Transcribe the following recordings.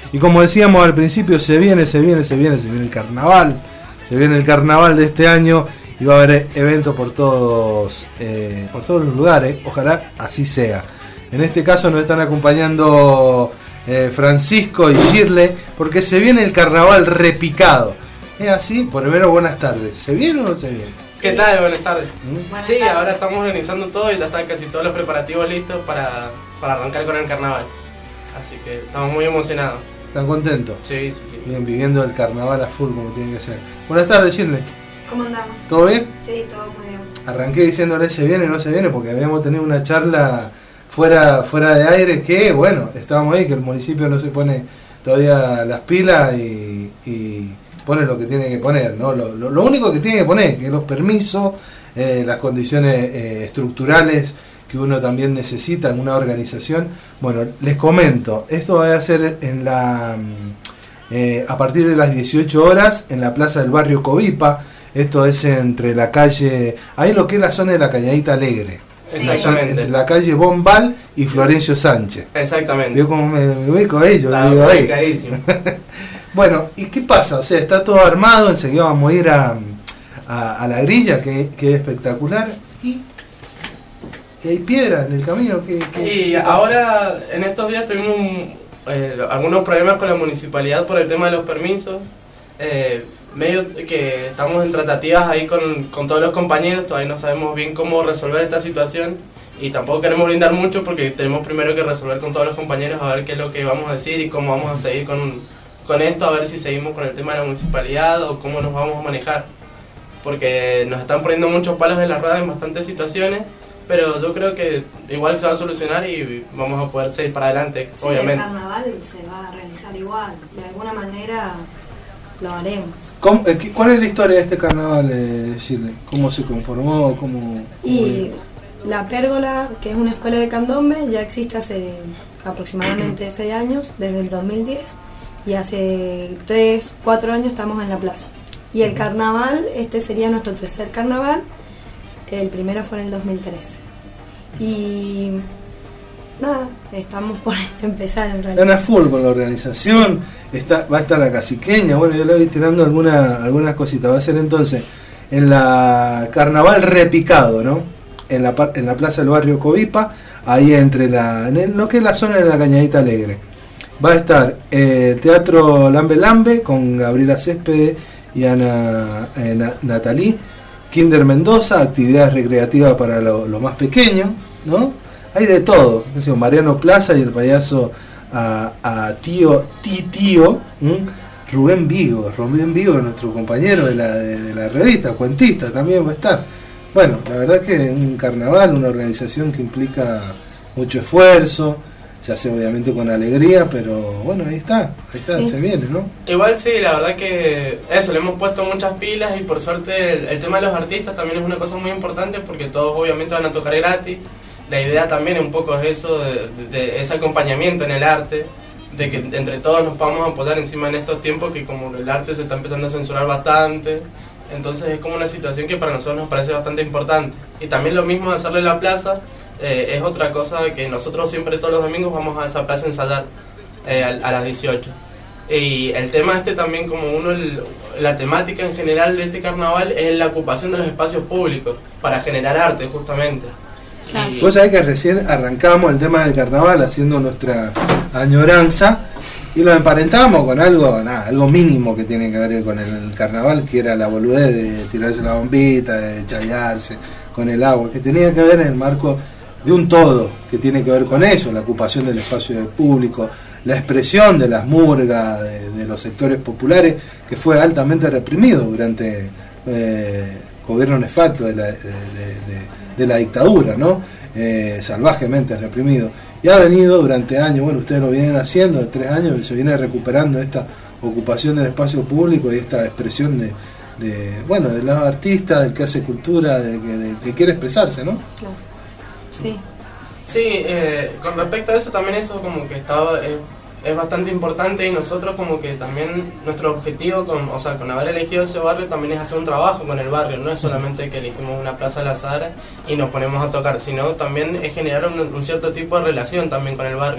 Y como decíamos al principio, se viene el carnaval. Se viene el carnaval de este año y va a haber eventos por todos los lugares. Ojalá así sea. En este caso nos están acompañando Francisco y Shirley, porque se viene el carnaval repicado. ¿Es así? Primero, buenas tardes. ¿Se viene o no se viene? ¿Qué tal? Buenas tardes. Buenas Sí, tardes. ahora estamos organizando todo y ya están casi todos los preparativos listos para arrancar con el carnaval. Así que estamos muy emocionados. ¿Están contentos? Sí. Bien, viviendo el carnaval a full como tiene que ser. Buenas tardes, Shirley. ¿Cómo andamos? ¿Todo bien? Sí, todo muy bien. Arranqué diciéndole se viene o no se viene porque habíamos tenido una charla fuera de aire que, bueno, estábamos ahí, que el municipio no se pone todavía las pilas y pone lo que tiene que poner, ¿no? Lo único que tiene que poner, que los permisos, las condiciones estructurales que uno también necesita en una organización. Bueno, les comento, esto va a ser a partir de las 18 horas en la plaza del barrio Covipa. Esto es entre la calle, ahí lo que es la zona de la Cañadita Alegre. Exactamente. Entre la calle Bombal y Florencio Sánchez. Exactamente. ¿Vio cómo me ubico ahí? Yo Está vivo ahí. ubicadísimo. Bueno, ¿y qué pasa? O sea, está todo armado, enseguida vamos a ir a la grilla, que es espectacular. Y hay piedra en el camino. Y ahora, en estos días tuvimos algunos problemas con la municipalidad por el tema de los permisos. Medio que estamos en tratativas ahí con todos los compañeros, todavía no sabemos bien cómo resolver esta situación y tampoco queremos brindar mucho porque tenemos primero que resolver con todos los compañeros a ver qué es lo que vamos a decir y cómo vamos a seguir con esto, a ver si seguimos con el tema de la municipalidad o cómo nos vamos a manejar, porque nos están poniendo muchos palos en las ruedas en bastantes situaciones, pero yo creo que igual se va a solucionar y vamos a poder seguir para adelante, Sí, obviamente. el carnaval se va a realizar igual, de alguna manera lo haremos. ¿Cuál es la historia de este carnaval, Shirley? ¿Cómo se conformó? Y la Pérgola, que es una escuela de candombe, ya existe hace aproximadamente 6 años, desde el 2010, y hace 3, 4 años estamos en la plaza. Y el carnaval, este sería nuestro tercer carnaval, el primero fue en el 2013. Y nada, estamos por empezar en realidad. Están a full con la organización, va a estar la caciqueña, bueno, yo le voy tirando algunas cositas. Va a ser entonces en la carnaval repicado, ¿no? En la plaza del barrio Covipa, ahí en lo que es la zona de la Cañadita Alegre. Va a estar el Teatro Lambe Lambe con Gabriela Céspedes y Ana Natalí, Kinder Mendoza, actividades recreativas para los más pequeños, ¿no? Hay de todo, Mariano Plaza y el payaso a tío, Rubén Vigo, nuestro compañero de la revista, cuentista, también va a estar. Bueno, la verdad que un carnaval, una organización que implica mucho esfuerzo, se hace obviamente con alegría, pero bueno, ahí está, Sí. Se viene, ¿no? Igual sí, la verdad que eso, le hemos puesto muchas pilas y por suerte el tema de los artistas también es una cosa muy importante porque todos obviamente van a tocar gratis. La idea también un poco es eso, de ese acompañamiento en el arte, de que entre todos nos podamos apoyar encima en estos tiempos que como el arte se está empezando a censurar bastante, entonces es como una situación que para nosotros nos parece bastante importante. Y también lo mismo de hacerlo en la plaza, es otra cosa que nosotros siempre todos los domingos vamos a esa plaza a ensayar a las 18. Y el tema también como la temática en general de este carnaval es la ocupación de los espacios públicos para generar arte justamente. Claro. Y- Vos sabés que recién arrancamos el tema del carnaval haciendo nuestra añoranza y lo emparentamos con algo mínimo que tiene que ver con el carnaval, que era la boludez de tirarse la bombita, de chayarse con el agua, que tenía que ver en el marco de un todo, que tiene que ver con eso, la ocupación del espacio público, la expresión de las murgas, de los sectores populares, que fue altamente reprimido durante gobierno nefasto de la dictadura, ¿no? Salvajemente reprimido. Y ha venido durante años, bueno, ustedes lo vienen haciendo, de 3 años, se viene recuperando esta ocupación del espacio público y esta expresión de los artistas, del que hace cultura, del que quiere expresarse, ¿no? Claro. Sí. Sí, con respecto a eso también eso como que es bastante importante y nosotros como que también nuestro objetivo con haber elegido ese barrio también es hacer un trabajo con el barrio, no es solamente que elegimos una plaza al azar y nos ponemos a tocar, sino también es generar un cierto tipo de relación también con el barrio,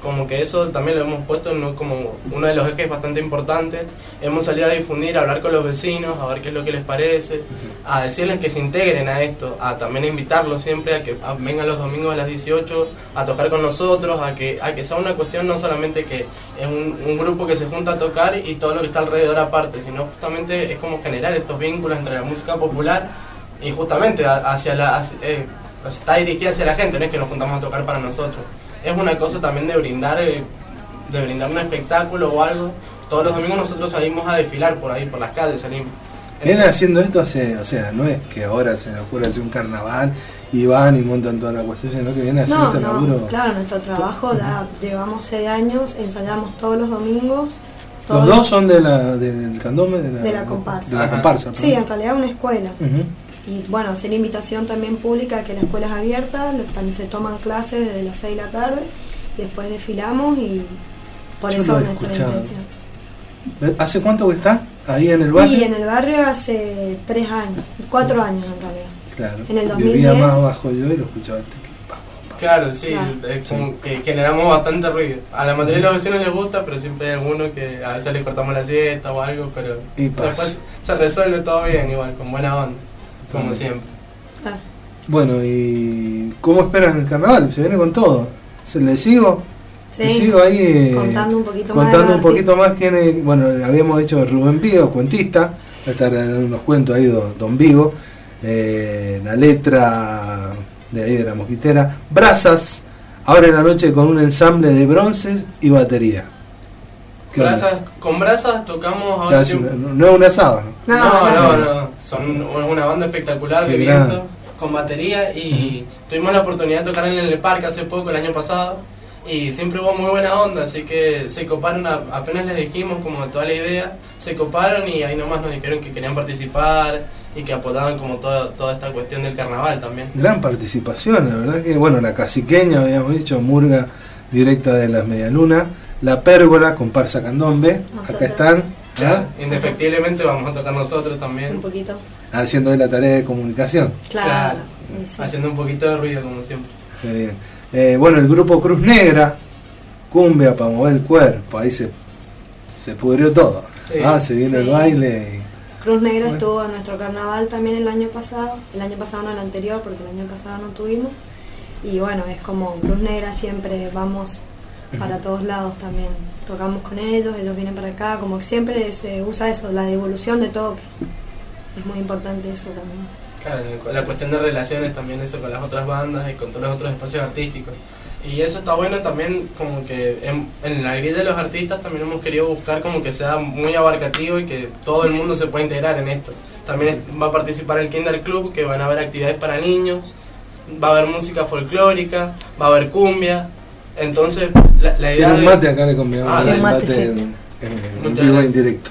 como que eso también lo hemos puesto como uno de los ejes bastante importantes. Hemos salido a difundir, a hablar con los vecinos, a ver qué es lo que les parece, a decirles que se integren a esto, a también invitarlos siempre a que vengan los domingos a las 18 a tocar con nosotros, a que sea una cuestión no solamente que es un grupo que se junta a tocar y todo lo que está alrededor aparte, sino justamente es como generar estos vínculos entre la música popular y justamente está dirigida hacia la gente, no es que nos juntamos a tocar para nosotros. Es una cosa también de brindar un espectáculo o algo. Todos los domingos nosotros salimos a desfilar por ahí, por las calles salimos. Vienen haciendo esto hace, o sea, no es que ahora se les ocurre hacer un carnaval y van y montan toda la cuestión, sino que vienen haciendo este laburo. Claro, nuestro trabajo llevamos 6 años, ensayamos todos los domingos. ¿Los dos son del candombe? De la comparsa. De la comparsa. Sí, en realidad una escuela. Uh-huh. Y bueno, hacer invitación también pública, que la escuela es abierta, también se toman clases desde las 6 de la tarde y después desfilamos y por eso nuestra intención. ¿Hace cuánto que está ahí en el barrio? Y en el barrio hace 3 años, 4 años en realidad. Claro, en el 2010. Vivía más abajo yo y lo escuchaba antes que Claro, sí, claro. Es como que generamos bastante ruido. A la mayoría de los vecinos les gusta, pero siempre hay alguno que a veces les cortamos la siesta o algo, pero después se resuelve todo bien igual, con buena onda, como siempre. Claro. Bueno, ¿y cómo esperan el carnaval? ¿Se viene con todo? ¿Le sigo? Sí, ¿Le sigo ahí contando un poquito más quién bueno, habíamos dicho Rubén Vigo, cuentista, va a estar dando unos cuentos ahí Don Vigo, la letra de ahí de La Mosquitera, Brasas, abre la noche con un ensamble de bronces y batería. Con Brasas tocamos ahora. No es un asado, ¿no? No. Son una banda espectacular, bebiendo, con batería y tuvimos la oportunidad de tocar en el parque hace poco, el año pasado, y siempre hubo muy buena onda, así que se coparon, apenas les dijimos como toda la idea, se coparon y ahí nomás nos dijeron que querían participar y que apoyaban como toda esta cuestión del carnaval también. Gran participación, la verdad que, bueno, la caciqueña, habíamos dicho, murga directa de las Medialunas, la pérgola, comparsa candombe, acá están. Claro, indefectiblemente vamos a tocar nosotros también. Un poquito. Haciendo la tarea de comunicación. Claro. Sí. Haciendo un poquito de ruido como siempre. Muy bien. Bueno, el grupo Cruz Negra, cumbia para mover el cuerpo, ahí se pudrió todo. Sí, se vino el baile. Cruz Negra estuvo en nuestro carnaval también el año pasado no el anterior, porque el año pasado no tuvimos. Y bueno, es como Cruz Negra, siempre vamos para todos lados también. Tocamos con ellos vienen para acá, como siempre se usa eso, la devolución de toques. Es muy importante eso también. Claro, la cuestión de relaciones también, eso con las otras bandas y con todos los otros espacios artísticos. Y eso está bueno también, como que en la grilla de los artistas también hemos querido buscar como que sea muy abarcativo y que todo el mundo se pueda integrar en esto. También va a participar el Kinder Club, que van a haber actividades para niños, va a haber música folclórica, va a haber cumbia. Entonces, la idea. Tiene un mate acá, le convidamos el mate en vivo en directo.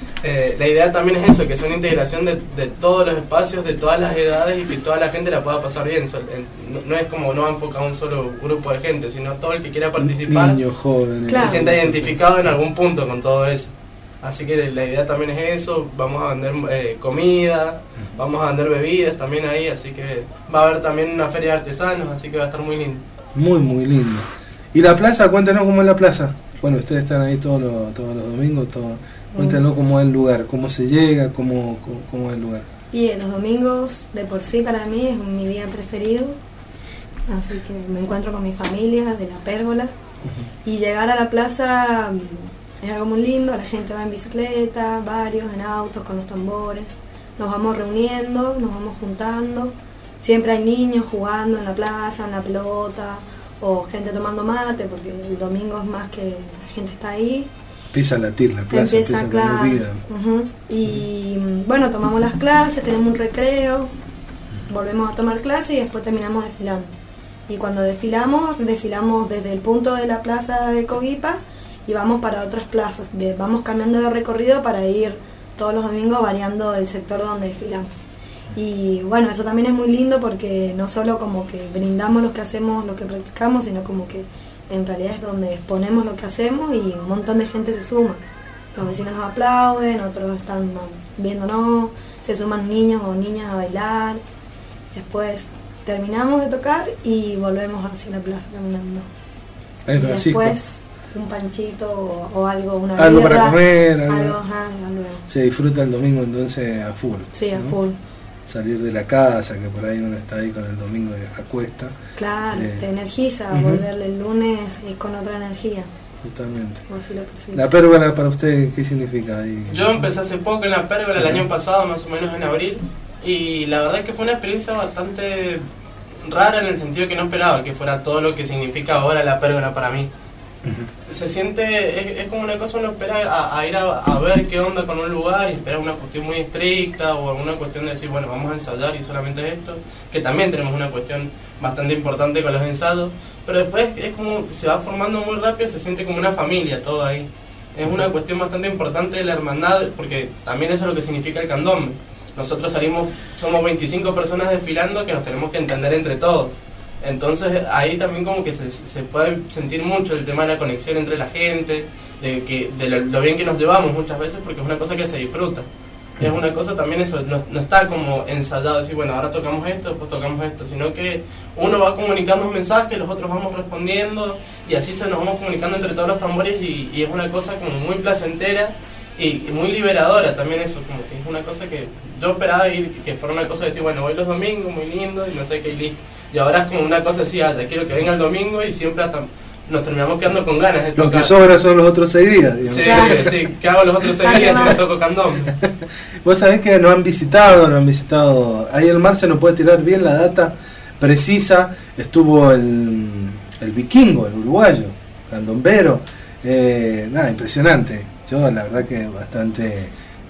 La idea también es eso, que sea una integración de todos los espacios, de todas las edades y que toda la gente la pueda pasar bien. No es como no va enfocado a un solo grupo de gente, sino todo el que quiera participar. Niños, jóvenes. Se sienta identificado en algún punto con todo eso. Así que la idea también es eso, vamos a vender comida, vamos a vender bebidas también ahí, así que va a haber también una feria de artesanos, así que va a estar muy lindo. Muy, muy lindo. ¿Y la plaza? Cuéntanos cómo es la plaza. Bueno, ustedes están ahí todos los domingos, cuéntanos cómo es el lugar, cómo se llega, cómo es el lugar. Y los domingos, de por sí, para mí es mi día preferido, así que me encuentro con mi familia de la pérgola, y llegar a la plaza es algo muy lindo, la gente va en bicicleta, varios en autos con los tambores, nos vamos reuniendo, nos vamos juntando, siempre hay niños jugando en la plaza, en la pelota, o gente tomando mate, porque el domingo es más que la gente está ahí. Empieza a latir la plaza, empieza a tener vida. Y bueno, tomamos las clases, tenemos un recreo, volvemos a tomar clases y después terminamos desfilando. Y cuando desfilamos desde el punto de la plaza de Coguipa y vamos para otras plazas, vamos cambiando de recorrido para ir todos los domingos variando el sector donde desfilamos. Y bueno, eso también es muy lindo porque no solo como que brindamos lo que hacemos, lo que practicamos, sino como que en realidad es donde exponemos lo que hacemos y un montón de gente se suma. Los vecinos nos aplauden, otros están viéndonos, se suman niños o niñas a bailar. Después terminamos de tocar y volvemos hacia la plaza caminando. Ahí y Francisco. después un panchito o algo, una Algo birra, para comer, algo. algo. Se disfruta el domingo entonces a full. Sí, a ¿no? full. Salir de la casa, que por ahí uno está ahí con el domingo a cuesta. Claro, te energiza, Ujú. volverle el lunes con otra energía. Totalmente. O así lo percibo. La pérgola para usted, ¿qué significa ahí? Yo empecé hace poco en la pérgola, el año pasado, más o menos en abril, y la verdad es que fue una experiencia bastante rara en el sentido que no esperaba que fuera todo lo que significa ahora la pérgola para mí. Se siente, es como una cosa, uno espera a ir a ver qué onda con un lugar y espera una cuestión muy estricta o alguna cuestión de decir, bueno, vamos a ensayar y solamente esto, que también tenemos una cuestión bastante importante con los ensayos, pero después es como se va formando muy rápido, se siente como una familia todo ahí. Es una cuestión bastante importante de la hermandad, porque también eso es lo que significa el candombe. Nosotros somos 25 personas desfilando que nos tenemos que entender entre todos. Entonces ahí también como que se puede sentir mucho el tema de la conexión entre la gente, de lo bien que nos llevamos muchas veces, porque es una cosa que se disfruta. Es una cosa también eso, no está como ensayado, decir, bueno, ahora tocamos esto, después tocamos esto, sino que uno va comunicando un mensaje, los otros vamos respondiendo, y así nos vamos comunicando entre todos los tambores, y es una cosa como muy placentera y muy liberadora también eso, como que es una cosa que yo esperaba que fuera una cosa de decir, bueno, voy los domingos, muy lindo, y no sé qué, y listo. Y ahora es como una cosa así, ya quiero que venga el domingo, y siempre hasta nos terminamos quedando con ganas de tocar. Lo que sobra son los otros 6 días, digamos. Sí, Claro. sí, ¿qué hago los otros 6 días si no toco candombe? Vos sabés que nos han visitado. Ahí el Marce nos puede tirar bien la data precisa. Estuvo el vikingo, el uruguayo, candombero. Nada, impresionante. Yo la verdad que bastante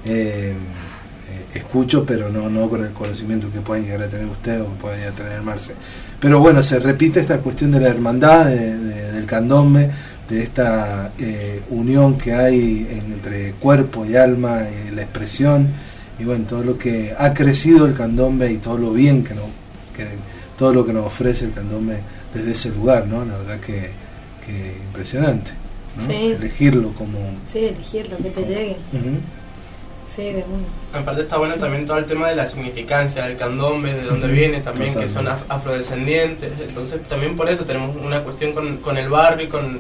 escucho, pero no con el conocimiento que pueden llegar a tener usted o que pueda llegar a tener Marce. Pero bueno, se repite esta cuestión de la hermandad, del candombe, de esta unión que hay entre cuerpo y alma, y la expresión, y bueno, todo lo que ha crecido el candombe y todo lo bien todo lo que nos ofrece el candombe desde ese lugar, ¿no? La verdad que impresionante, ¿no? Sí. Elegirlo como... Sí, elegirlo, que te llegue. Ujú. Sí, de uno. Aparte está bueno también todo el tema de la significancia del candombe, de dónde viene también, que son afrodescendientes. Entonces también por eso tenemos una cuestión con el barrio, con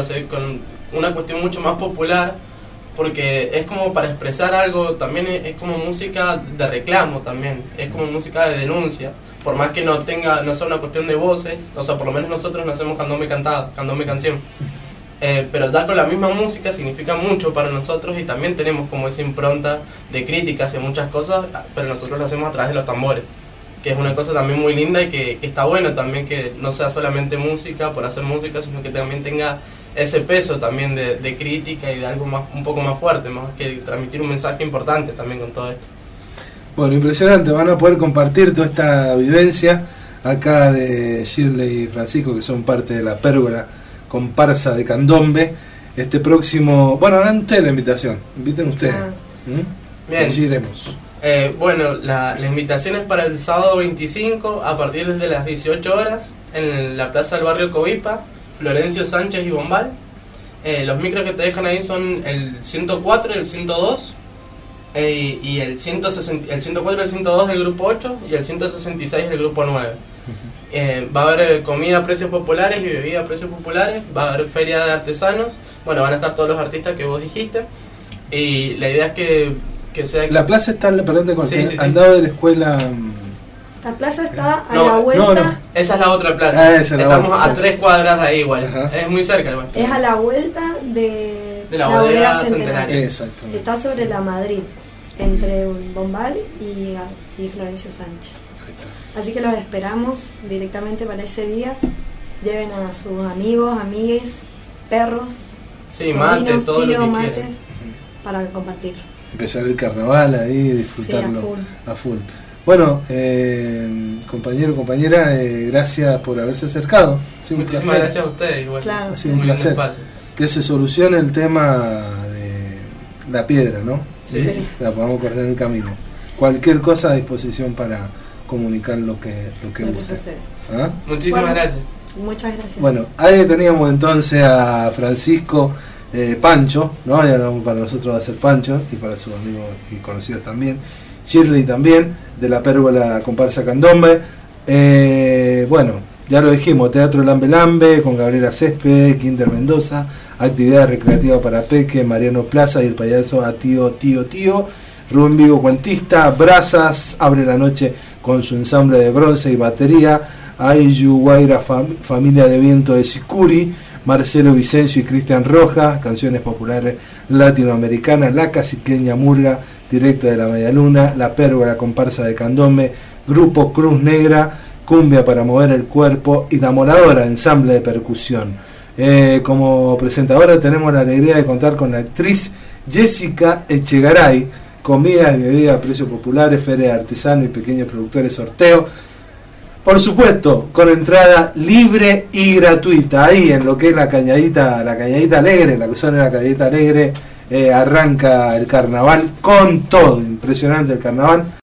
una cuestión mucho más popular, porque es como para expresar algo, también es como música de reclamo también, es como música de denuncia. Por más que no sea una cuestión de voces, o sea, por lo menos nosotros no hacemos candombe cantado, candombe canción. Pero ya con la misma música significa mucho para nosotros, y también tenemos como esa impronta de crítica hacia muchas cosas, pero nosotros lo hacemos a través de los tambores, que es una cosa también muy linda, y que está bueno también que no sea solamente música por hacer música, sino que también tenga ese peso también de crítica y de algo más, un poco más fuerte, más que transmitir un mensaje importante también con todo esto. Bueno, impresionante, van a poder compartir toda esta vivencia acá de Shirley y Francisco, que son parte de la pérgola comparsa de candombe, este próximo... Bueno, hagan ustedes la invitación, inviten ustedes. Bien. Allí iremos. Bueno, la invitación es para el sábado 25 a partir de las 18 horas en la plaza del barrio Covipa, Florencio Sánchez y Bombal. Los micros que te dejan ahí son el 104 y el 102, y el 104 y el 102 del grupo 8 y el 166 del grupo 9. Va a haber comida a precios populares y bebida a precios populares, va a haber feria de artesanos, bueno, van a estar todos los artistas que vos dijiste, y la idea es que sea... La plaza está, perdón te corté, Sí. al lado de la escuela... La plaza está a No, la vuelta. Esa es la otra plaza, Esa es la estamos otra, a sí. 3 cuadras de ahí igual, Ajá. es muy cerca igual. Es a la vuelta de la bodega Centenario. Centenario. Exactamente. Está sobre la Madrid, entre Bombal y Florencio Sánchez. Ahí está. Así que los esperamos directamente para ese día. Lleven a sus amigos, amigues, perros, Sí, mate, sobrinos, todo tíos, lo que mates, quieran. para compartir. Empezar el carnaval ahí, disfrutarlo Sí, a full. Bueno, compañero, compañera, gracias por haberse acercado. Ha sido un Muchísimas placer. gracias a ustedes igual. Claro. Ha sido un Muy lindo placer. espacio. Que se solucione el tema de la piedra, ¿no? Sí. Sí. La podamos correr en el camino. Cualquier cosa a disposición para comunicar lo que Lo que guste. sucede. ¿Ah? Muchísimas Bueno. gracias. Muchas gracias. Bueno, ahí teníamos entonces a Francisco Pancho, ¿no? Ya para nosotros va a ser Pancho, y para sus amigos y conocidos también. Shirley también, de la pérgola comparsa candombe. Bueno, Ya lo dijimos, Teatro Lambe Lambe con Gabriela Césped, Kinder Mendoza, actividad recreativa para Peque, Mariano Plaza y el payaso a Tío. Rubén Vigo cuentista, Brazas abre la noche con su ensamble de bronce y batería, Ayu Guaira Familia de Viento de Sicuri, Marcelo Vicencio y Cristian Rojas, canciones populares latinoamericanas, La Caciqueña Murga, directo de la Medialuna, La Pérgola comparsa de Candombe, Grupo Cruz Negra, Cumbia para mover el cuerpo, Enamoradora, ensamble de percusión. Como presentadora tenemos la alegría de contar con la actriz Jessica Echegaray, comida y bebida a precios populares, feria de artesanos y pequeños productores, sorteo. Por supuesto, con entrada libre y gratuita. Ahí en lo que es la Cañadita Alegre, la que son la Cañadita Alegre, arranca el carnaval con todo. Impresionante el carnaval.